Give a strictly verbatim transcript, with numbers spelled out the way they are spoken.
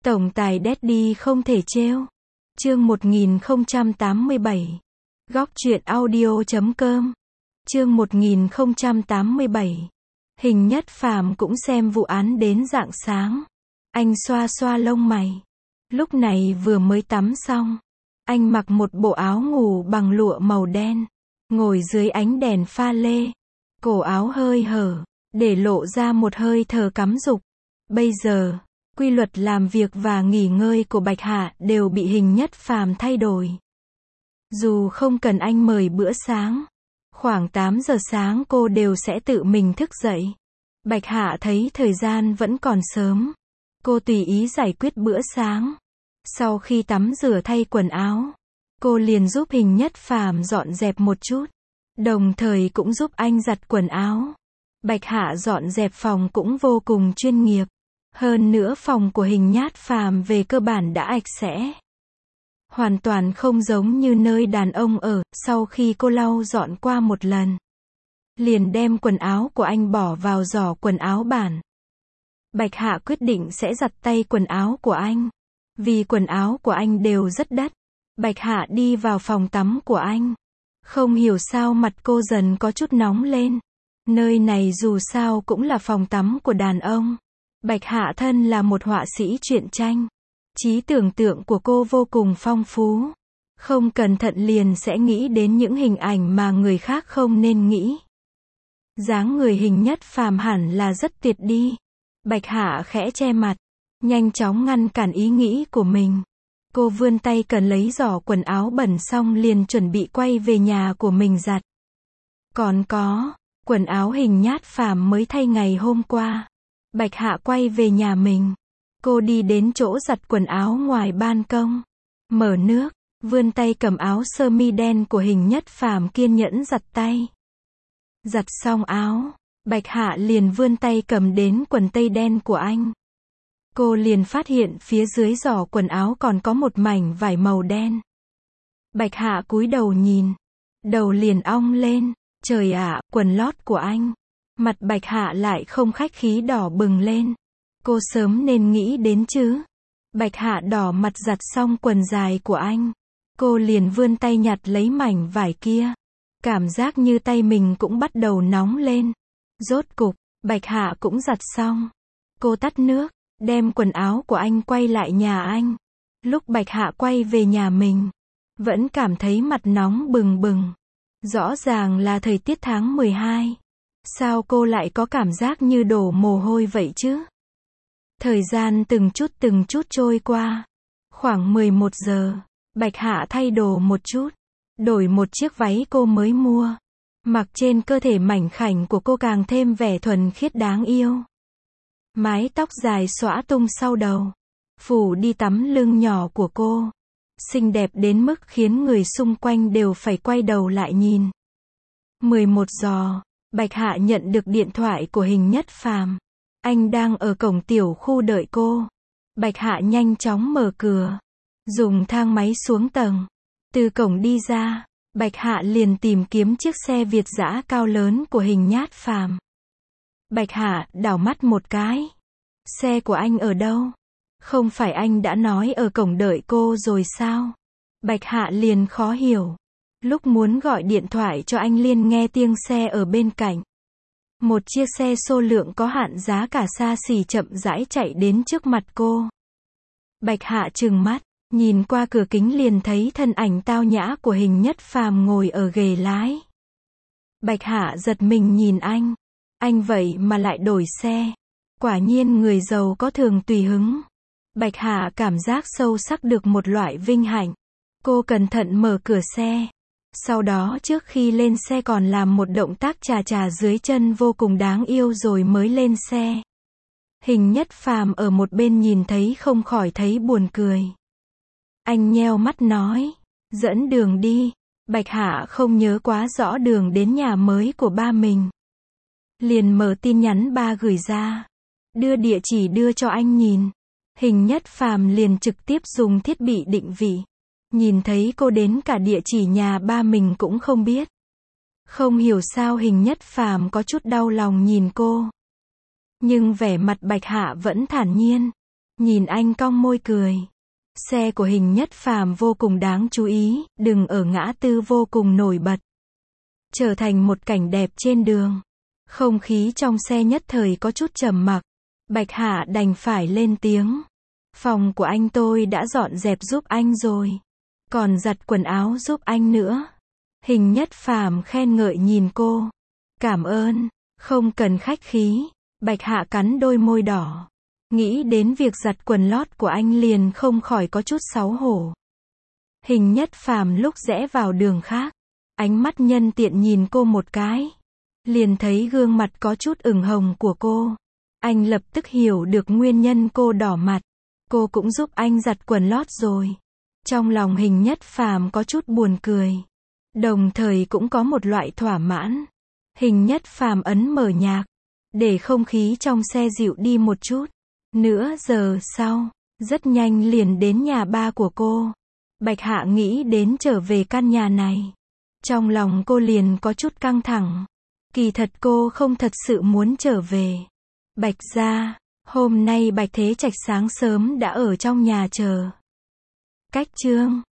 Tổng tài Daddy không thể trêu. Chương một nghìn không trăm tám mươi bảy. Góc truyện audio chấm com. Chương một nghìn không trăm tám mươi bảy. Hình Nhất Phàm cũng xem vụ án đến rạng sáng. Anh xoa xoa lông mày. Lúc này vừa mới tắm xong. Anh mặc một bộ áo ngủ bằng lụa màu đen. Ngồi dưới ánh đèn pha lê. Cổ áo hơi hở, để lộ ra một hơi thở cắm rục. Bây giờ, quy luật làm việc và nghỉ ngơi của Bạch Hạ đều bị Hình Nhất Phàm thay đổi. Dù không cần anh mời bữa sáng, khoảng tám giờ sáng cô đều sẽ tự mình thức dậy. Bạch Hạ thấy thời gian vẫn còn sớm. Cô tùy ý giải quyết bữa sáng. Sau khi tắm rửa thay quần áo, cô liền giúp Hình Nhất Phàm dọn dẹp một chút. Đồng thời cũng giúp anh giặt quần áo. Bạch Hạ dọn dẹp phòng cũng vô cùng chuyên nghiệp. Hơn nữa phòng của Hình Nhất Phàm về cơ bản đã sạch sẽ. Hoàn toàn không giống như nơi đàn ông ở. Sau khi cô lau dọn qua một lần, liền đem quần áo của anh bỏ vào giỏ quần áo bản. Bạch Hạ quyết định sẽ giặt tay quần áo của anh. Vì quần áo của anh đều rất đắt. Bạch Hạ đi vào phòng tắm của anh. Không hiểu sao mặt cô dần có chút nóng lên. Nơi này dù sao cũng là phòng tắm của đàn ông. Bạch Hạ thân là một họa sĩ truyện tranh. Trí tưởng tượng của cô vô cùng phong phú. Không cẩn thận liền sẽ nghĩ đến những hình ảnh mà người khác không nên nghĩ. Dáng người Hình Nhất Phàm hẳn là rất tuyệt đi. Bạch Hạ khẽ che mặt, nhanh chóng ngăn cản ý nghĩ của mình. Cô vươn tay cần lấy giỏ quần áo bẩn xong liền chuẩn bị quay về nhà của mình giặt. Còn có, quần áo Hình Nhất Phàm mới thay ngày hôm qua. Bạch Hạ quay về nhà mình. Cô đi đến chỗ giặt quần áo ngoài ban công. Mở nước, vươn tay cầm áo sơ mi đen của Hình Nhất Phàm kiên nhẫn giặt tay. Giặt xong áo, Bạch Hạ liền vươn tay cầm đến quần tây đen của anh. Cô liền phát hiện phía dưới giỏ quần áo còn có một mảnh vải màu đen. Bạch Hạ cúi đầu nhìn. Đầu liền ong lên. Trời ạ, quần lót của anh. Mặt Bạch Hạ lại không khách khí đỏ bừng lên. Cô sớm nên nghĩ đến chứ. Bạch Hạ đỏ mặt giặt xong quần dài của anh. Cô liền vươn tay nhặt lấy mảnh vải kia. Cảm giác như tay mình cũng bắt đầu nóng lên. Rốt cục, Bạch Hạ cũng giặt xong. Cô tắt nước, đem quần áo của anh quay lại nhà anh. Lúc Bạch Hạ quay về nhà mình, vẫn cảm thấy mặt nóng bừng bừng. Rõ ràng là thời tiết tháng mười hai. Sao cô lại có cảm giác như đổ mồ hôi vậy chứ? Thời gian từng chút từng chút trôi qua. Khoảng mười một giờ, Bạch Hạ thay đồ một chút. Đổi một chiếc váy cô mới mua. Mặc trên cơ thể mảnh khảnh của cô càng thêm vẻ thuần khiết đáng yêu. Mái tóc dài xõa tung sau đầu. Phủ đi tấm lưng nhỏ của cô. Xinh đẹp đến mức khiến người xung quanh đều phải quay đầu lại nhìn. mười một giờ, Bạch Hạ nhận được điện thoại của Hình Nhất Phàm. Anh đang ở cổng tiểu khu đợi cô. Bạch Hạ nhanh chóng mở cửa. Dùng thang máy xuống tầng. Từ cổng đi ra, Bạch Hạ liền tìm kiếm chiếc xe Việt dã cao lớn của Hình Nhất Phàm. Bạch Hạ đảo mắt một cái. Xe của anh ở đâu? Không phải anh đã nói ở cổng đợi cô rồi sao? Bạch Hạ liền khó hiểu. Lúc muốn gọi điện thoại cho anh liền nghe tiếng xe ở bên cạnh. Một chiếc xe số lượng có hạn giá cả xa xỉ chậm rãi chạy đến trước mặt cô. Bạch Hạ trừng mắt, nhìn qua cửa kính liền thấy thân ảnh tao nhã của Hình Nhất Phàm ngồi ở ghế lái. Bạch Hạ giật mình nhìn anh. Anh vậy mà lại đổi xe. Quả nhiên người giàu có thường tùy hứng. Bạch Hạ cảm giác sâu sắc được một loại vinh hạnh. Cô cẩn thận mở cửa xe. Sau đó trước khi lên xe còn làm một động tác chà chà dưới chân vô cùng đáng yêu rồi mới lên xe. Hình Nhất Phàm ở một bên nhìn thấy không khỏi thấy buồn cười. Anh nheo mắt nói, dẫn đường đi. Bạch Hạ không nhớ quá rõ đường đến nhà mới của ba mình. Liền mở tin nhắn ba gửi ra. Đưa địa chỉ đưa cho anh nhìn. Hình Nhất Phàm liền trực tiếp dùng thiết bị định vị. Nhìn thấy cô đến cả địa chỉ nhà ba mình cũng không biết. Không hiểu sao Hình Nhất Phàm có chút đau lòng nhìn cô. Nhưng vẻ mặt Bạch Hạ vẫn thản nhiên. Nhìn anh cong môi cười. Xe của Hình Nhất Phàm vô cùng đáng chú ý, đừng ở ngã tư vô cùng nổi bật. Trở thành một cảnh đẹp trên đường. Không khí trong xe nhất thời có chút trầm mặc. Bạch Hạ đành phải lên tiếng. Phòng của anh tôi đã dọn dẹp giúp anh rồi. Còn giặt quần áo giúp anh nữa. Hình Nhất Phàm khen ngợi nhìn cô. Cảm ơn, không cần khách khí. Bạch Hạ cắn đôi môi đỏ. Nghĩ đến việc giặt quần lót của anh liền không khỏi có chút xấu hổ. Hình Nhất Phàm lúc rẽ vào đường khác. Ánh mắt nhân tiện nhìn cô một cái. Liền thấy gương mặt có chút ửng hồng của cô. Anh lập tức hiểu được nguyên nhân cô đỏ mặt. Cô cũng giúp anh giặt quần lót rồi. Trong lòng Hình Nhất Phàm có chút buồn cười. Đồng thời cũng có một loại thỏa mãn. Hình Nhất Phàm ấn mở nhạc. Để không khí trong xe dịu đi một chút. Nửa giờ sau, rất nhanh liền đến nhà ba của cô. Bạch Hạ nghĩ đến trở về căn nhà này. Trong lòng cô liền có chút căng thẳng. Kỳ thật cô không thật sự muốn trở về. Bạch gia, hôm nay Bạch Thế Trạch sáng sớm đã ở trong nhà chờ. Cách chương